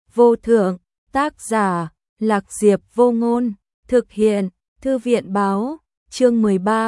vô thượng, tác giả, Lạc Diệp Vô Ngôn, thực hiện, Thư viện báo, chương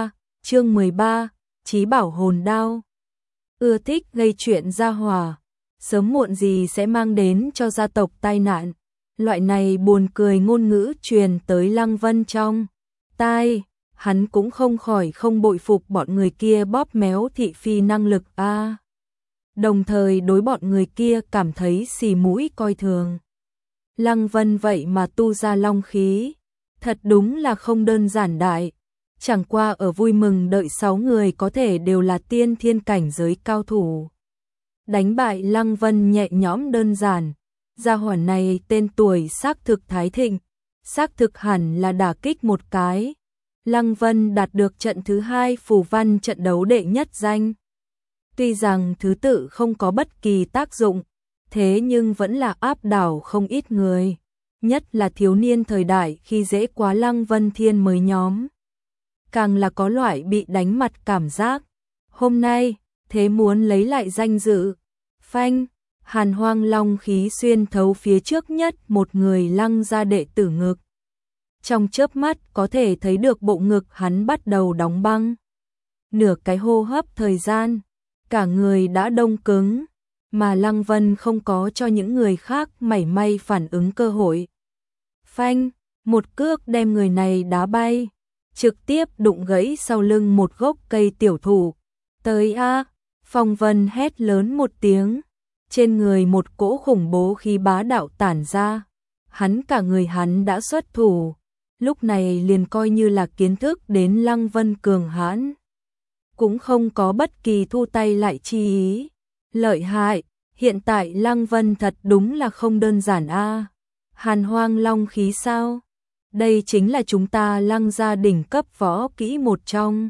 13, Chí bảo hồn đao. Ưa thích gây chuyện gia hỏa, sớm muộn gì sẽ mang đến cho gia tộc tai nạn. Loại này buồn cười ngôn ngữ truyền tới Lăng Vân trong tai, hắn cũng không khỏi không bội phục bọn người kia bóp méo thị phi năng lực a. Đồng thời đối bọn người kia cảm thấy xì mũi coi thường. Lăng Vân vậy mà tu ra long khí, thật đúng là không đơn giản đại. Chẳng qua ở vui mừng đợi 6 người có thể đều là tiên thiên cảnh giới cao thủ. Đánh bại Lăng Vân nhẹ nhõm đơn giản, gia hỏa này tên tuổi xác thực thái thịnh, xác thực hẳn là đả kích một cái. Lăng Vân đạt được trận thứ 2 phù văn trận đấu đệ nhất danh. Tuy rằng thứ tự không có bất kỳ tác dụng, thế nhưng vẫn là áp đảo không ít người, nhất là thiếu niên thời đại khi dễ quá Lăng Vân Thiên mới nhóm. Càng là có loại bị đánh mặt cảm giác. Hôm nay, thế muốn lấy lại danh dự. Phanh, Hàn Hoang long khí xuyên thấu phía trước nhất một người Lăng gia đệ tử ngực. Trong chớp mắt có thể thấy được bộ ngực hắn bắt đầu đóng băng. Nửa cái hô hấp thời gian, cả người đã đông cứng, mà Lăng Vân không có cho những người khác mảy may phản ứng cơ hội. Phanh, một cước đem người này đá bay, trực tiếp đụng gãy sau lưng một gốc cây tiểu thụ. Tới a, Phong Vân hét lớn một tiếng, trên người một cỗ khủng bố khí bá đạo tản ra, cả người hắn đã xuất thủ, lúc này liền coi như là kiến thức đến Lăng Vân cường hãn, cũng không có bất kỳ thu tay lại chi ý. Lợi hại, hiện tại Lăng Vân thật đúng là không đơn giản a. Hàn Hoang long khí sao? Đây chính là chúng ta Lăng gia đỉnh cấp võ kỹ một trong.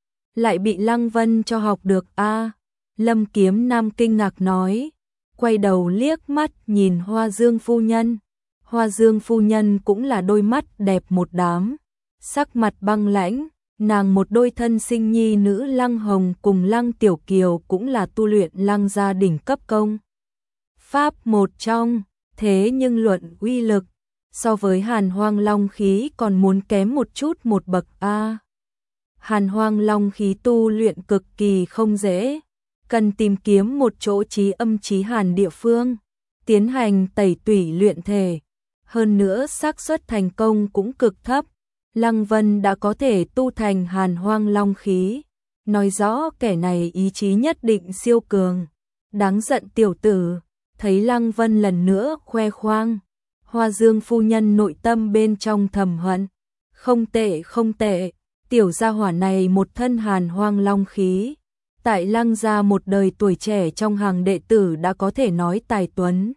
Lại bị Lăng Vân cho học được a. Lâm Kiếm Nam kinh ngạc nói, quay đầu liếc mắt nhìn Hoa Dương phu nhân. Hoa Dương phu nhân cũng là đôi mắt đẹp một đám, sắc mặt băng lãnh, nàng một đôi thân sinh nhi nữ Lăng Hồng cùng Lăng Tiểu Kiều cũng là tu luyện Lăng gia đỉnh cấp công pháp một trong, thế nhưng luận uy lực, so với Hàn Hoang long khí còn muốn kém một chút một bậc a. Hàn Hoang long khí tu luyện cực kỳ không dễ, cần tìm kiếm một chỗ chí âm chí hàn địa phương, tiến hành tẩy tủy luyện thể, hơn nữa xác suất thành công cũng cực thấp. Lăng Vân đã có thể tu thành Hàn Hoang long khí, nói rõ kẻ này ý chí nhất định siêu cường. Đáng giận tiểu tử, thấy Lăng Vân lần nữa khoe khoang, Hoa Dương phu nhân nội tâm bên trong thầm hận, không tệ không tệ, tiểu gia hỏa này một thân Hàn Hoang long khí, tại Lăng gia một đời tuổi trẻ trong hàng đệ tử đã có thể nói tài tuấn.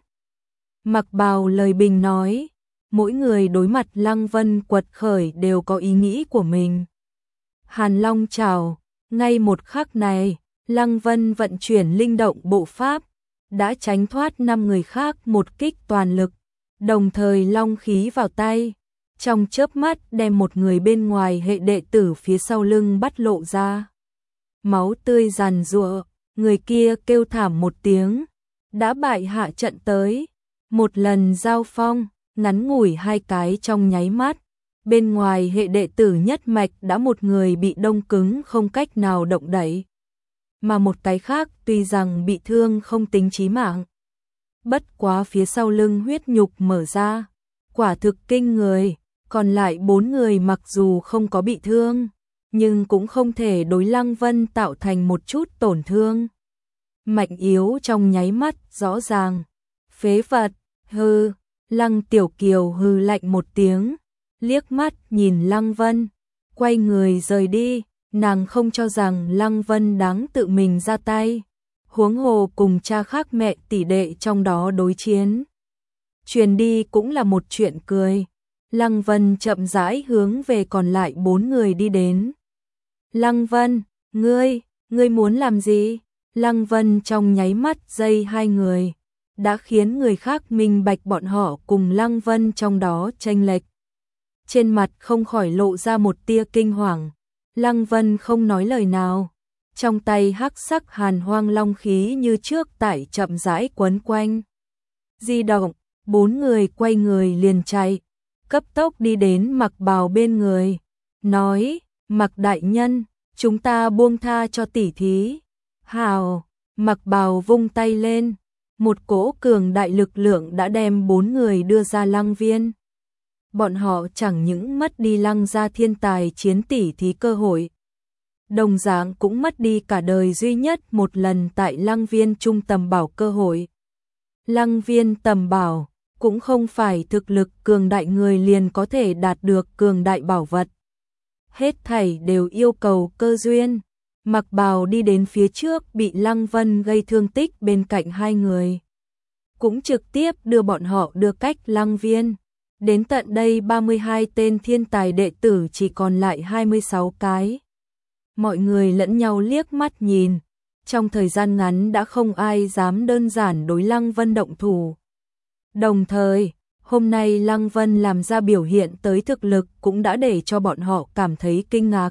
Mặc Bào lời bình nói, mỗi người đối mặt Lăng Vân quật khởi đều có ý nghĩ của mình. Hàn Long chào, ngay một khắc này, Lăng Vân vận chuyển linh động bộ pháp, đã tránh thoát 5 người khác một kích toàn lực, đồng thời long khí vào tay, trong chớp mắt đem một người bên ngoài hệ đệ tử phía sau lưng bắt lộ ra. Máu tươi giàn giụa, người kia kêu thảm một tiếng, đã bại hạ trận tới. Một lần giao phong, ngắn ngủi 2 cái trong nháy mắt, bên ngoài hệ đệ tử nhất mạch đã một người bị đông cứng không cách nào động đậy, mà một cái khác tuy rằng bị thương không tính chí mạng, bất quá phía sau lưng huyết nhục mở ra, quả thực kinh người. Còn lại 4 người mặc dù không có bị thương, nhưng cũng không thể đối Lăng Vân tạo thành một chút tổn thương. Mạnh yếu trong nháy mắt rõ ràng. Phế vật, hư. Lăng Tiểu Kiều hư lạnh một tiếng, liếc mắt nhìn Lăng Vân, quay người rời đi. Nàng không cho rằng Lăng Vân đáng tự mình ra tay, huống hồ cùng cha khác mẹ tỷ đệ trong đó đối chiến. Truyền đi cũng là một chuyện cười. Lăng Vân chậm rãi hướng về còn lại 4 người đi đến. Lăng Vân, ngươi muốn làm gì? Lăng Vân trong nháy mắt dây 2 người, đã khiến người khác minh bạch bọn họ cùng Lăng Vân trong đó chênh lệch. Trên mặt không khỏi lộ ra một tia kinh hoàng. Lăng Vân không nói lời nào, trong tay hắc sắc Hàn Hoang long khí như trước tại chậm rãi quấn quanh. Di động, 4 người quay người liền chạy, cấp tốc đi đến Mặc Bào bên người, nói, Mặc đại nhân, chúng ta buông tha cho tỷ thí. Hào, Mặc Bào vung tay lên, một cỗ cường đại lực lượng đã đem 4 người đưa ra lăng viên. Bọn họ chẳng những mất đi lăng gia thiên tài chiến tỷ thí cơ hội, đồng dạng cũng mất đi cả đời duy nhất một lần tại lăng viên trung tầm bảo cơ hội. Lăng viên tầm bảo cũng không phải thực lực cường đại người liền có thể đạt được cường đại bảo vật. Hết thảy đều yêu cầu cơ duyên. Mặc Bào đi đến phía trước bị Lăng Vân gây thương tích bên cạnh hai người, cũng trực tiếp đưa bọn họ đưa cách lăng viên. Đến tận đây 32 tên thiên tài đệ tử chỉ còn lại 26 cái. Mọi người lẫn nhau liếc mắt nhìn, trong thời gian ngắn đã không ai dám đơn giản đối Lăng Vân động thủ. Đồng thời, hôm nay Lăng Vân làm ra biểu hiện tới thực lực cũng đã để cho bọn họ cảm thấy kinh ngạc,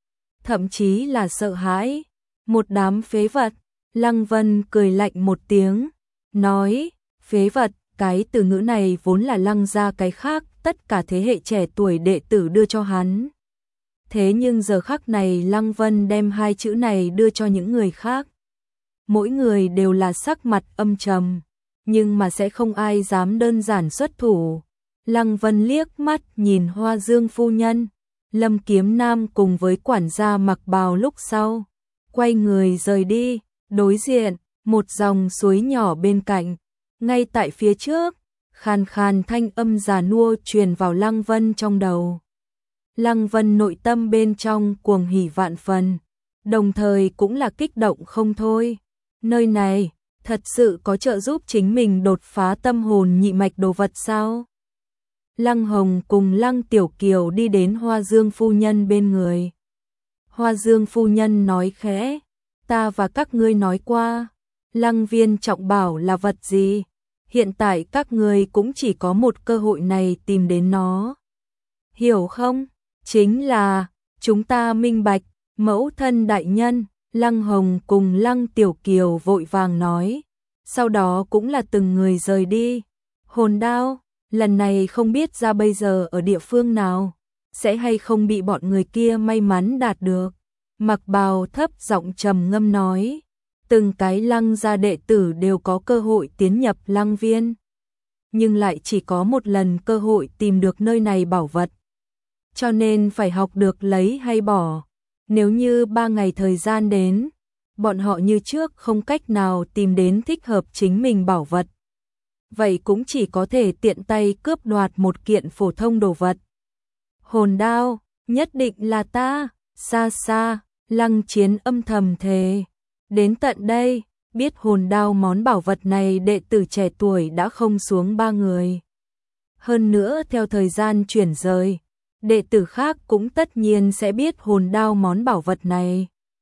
thậm chí là sợ hãi. Một đám phế vật. Lăng Vân cười lạnh một tiếng, nói, phế vật, cái từ ngữ này vốn là Lăng gia cái khác tất cả thế hệ trẻ tuổi đệ tử đưa cho hắn. Thế nhưng giờ khắc này Lăng Vân đem hai chữ này đưa cho những người khác. Mỗi người đều là sắc mặt âm trầm, nhưng mà sẽ không ai dám đơn giản xuất thủ. Lăng Vân liếc mắt nhìn Hoa Dương phu nhân, Lâm Kiếm Nam cùng với quản gia Mặc Bào lúc sau, quay người rời đi. Đối diện, một dòng suối nhỏ bên cạnh, ngay tại phía trước, khàn khàn thanh âm già nua truyền vào Lăng Vân trong đầu. Lăng Vân nội tâm bên trong cuồng hỉ vạn phần, đồng thời cũng là kích động không thôi. Nơi này, thật sự có trợ giúp chính mình đột phá tâm hồn nhị mạch đồ vật sao? Lăng Hồng cùng Lăng Tiểu Kiều đi đến Hoa Dương phu nhân bên người. Hoa Dương phu nhân nói khẽ, ta và các ngươi nói qua, Lăng viên trọng bảo là vật gì? Hiện tại các ngươi cũng chỉ có một cơ hội này tìm đến nó. Hiểu không? Chính là, chúng ta minh bạch, mẫu thân đại nhân. Lăng Hồng cùng Lăng Tiểu Kiều vội vàng nói, sau đó cũng là từng người rời đi. Hồn đao, lần này không biết ra bây giờ ở địa phương nào, sẽ hay không bị bọn người kia may mắn đạt được. Mặc Bào thấp giọng trầm ngâm nói, từng cái Lăng gia đệ tử đều có cơ hội tiến nhập Lăng viên, nhưng lại chỉ có một lần cơ hội tìm được nơi này bảo vật, cho nên phải học được lấy hay bỏ. Nếu như 3 ngày thời gian đến, bọn họ như trước không cách nào tìm đến thích hợp chính mình bảo vật, vậy cũng chỉ có thể tiện tay cướp đoạt một kiện phổ thông đồ vật. Hồn đao, nhất định là ta. Xa xa, Lăng Chiến âm thầm thề. Đến tận đây, biết hồn đao món bảo vật này đệ tử trẻ tuổi đã không xuống 3 người. Hơn nữa theo thời gian chuyển rời, đệ tử khác cũng tất nhiên sẽ biết hồn đao món bảo vật này.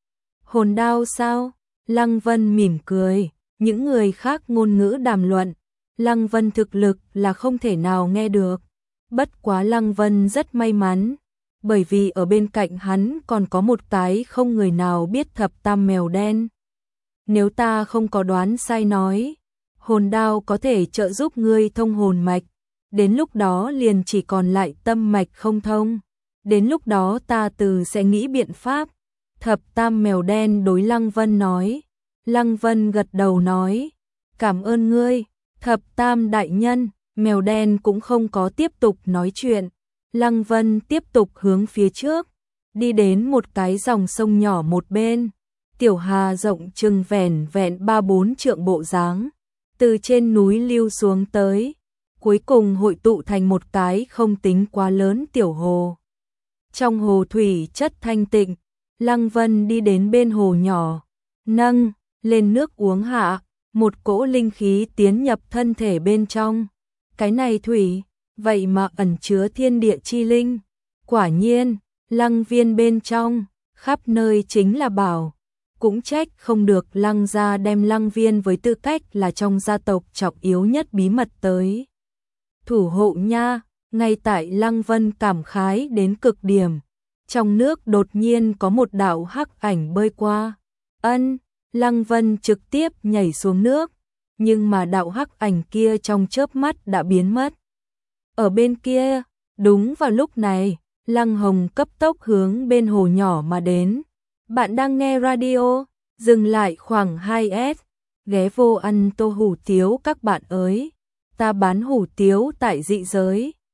Hồn đao sao? Lăng Vân mỉm cười, những người khác ngôn ngữ đàm luận, Lăng Vân thực lực là không thể nào nghe được. Bất quá Lăng Vân rất may mắn, bởi vì ở bên cạnh hắn còn có một cái không người nào biết thập tam mèo đen. Nếu ta không có đoán sai nói, hồn đao có thể trợ giúp ngươi thông hồn mạch, đến lúc đó liền chỉ còn lại tâm mạch không thông. Đến lúc đó ta sẽ nghĩ biện pháp. Thập tam mèo đen đối Lăng Vân nói. Lăng Vân gật đầu nói, cảm ơn ngươi, thập tam đại nhân. Mèo đen cũng không có tiếp tục nói chuyện. Lăng Vân tiếp tục hướng phía trước, đi đến một cái dòng sông nhỏ một bên. Tiểu hà rộng chừng vẻn 3-4 trượng bộ dáng, từ trên núi lưu xuống tới, cuối cùng hội tụ thành một cái không tính quá lớn tiểu hồ. Trong hồ thủy chất thanh tịnh, Lăng Vân đi đến bên hồ nhỏ, nâng lên nước uống hạ, một cỗ linh khí tiến nhập thân thể bên trong. Cái này thủy, vậy mà ẩn chứa thiên địa chi linh. Quả nhiên, Lăng viên bên trong, khắp nơi chính là bảo. Cũng trách không được Lăng gia đem Lăng viên với tư cách là trong gia tộc trọng yếu nhất bí mật tới thủ hộ nha. Ngay tại Lăng Vân cảm khái đến cực điểm, trong nước đột nhiên có một đạo hắc ảnh bơi qua. Lăng Vân trực tiếp nhảy xuống nước, nhưng mà đạo hắc ảnh kia trong chớp mắt đã biến mất. Ở bên kia, đúng vào lúc này, Lăng Hồng cấp tốc hướng bên hồ nhỏ mà đến. Bạn đang nghe radio, dừng lại khoảng 2S, ghé vô ăn tô hủ tiếu các bạn ơi. Ta bán hủ tiếu tại dị giới.